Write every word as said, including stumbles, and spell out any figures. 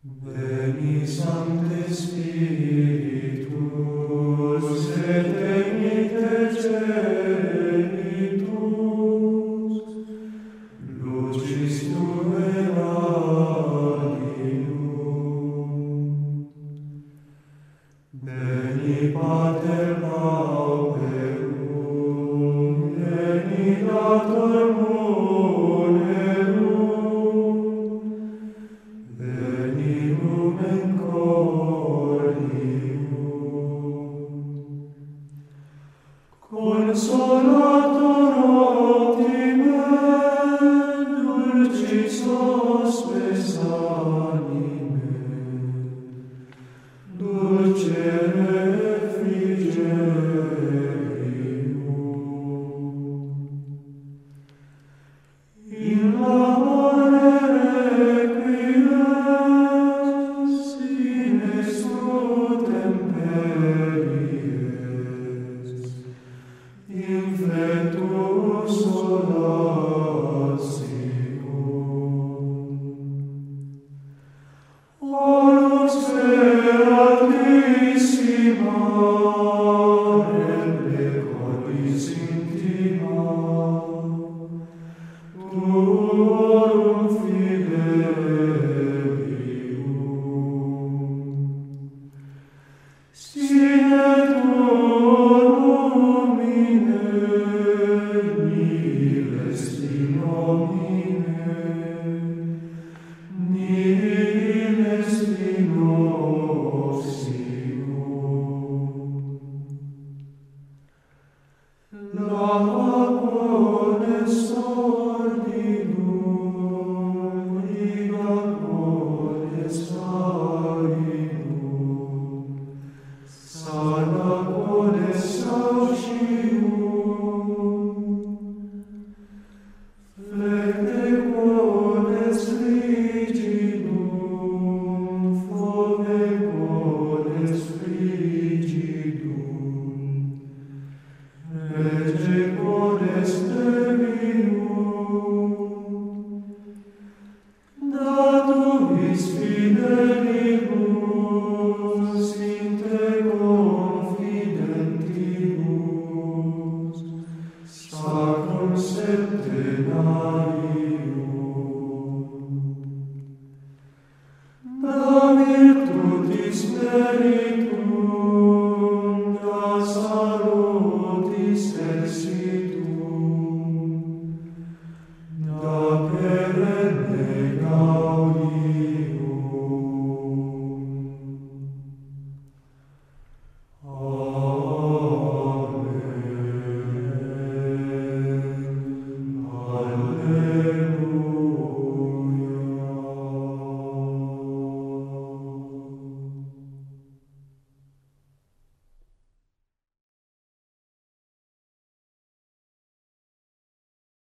Veni Sancte Spiritus, et venite genitus, lucis tuae radium. Veni Pater pauperum, veni Dator munerum, veni lumen cordium. Consolator optime, dulcis hospes anime, dulce refrigerium. In labore requies, in estu temperies, in fletus solatium. Orus per altissima, rende cordis intima, tuorum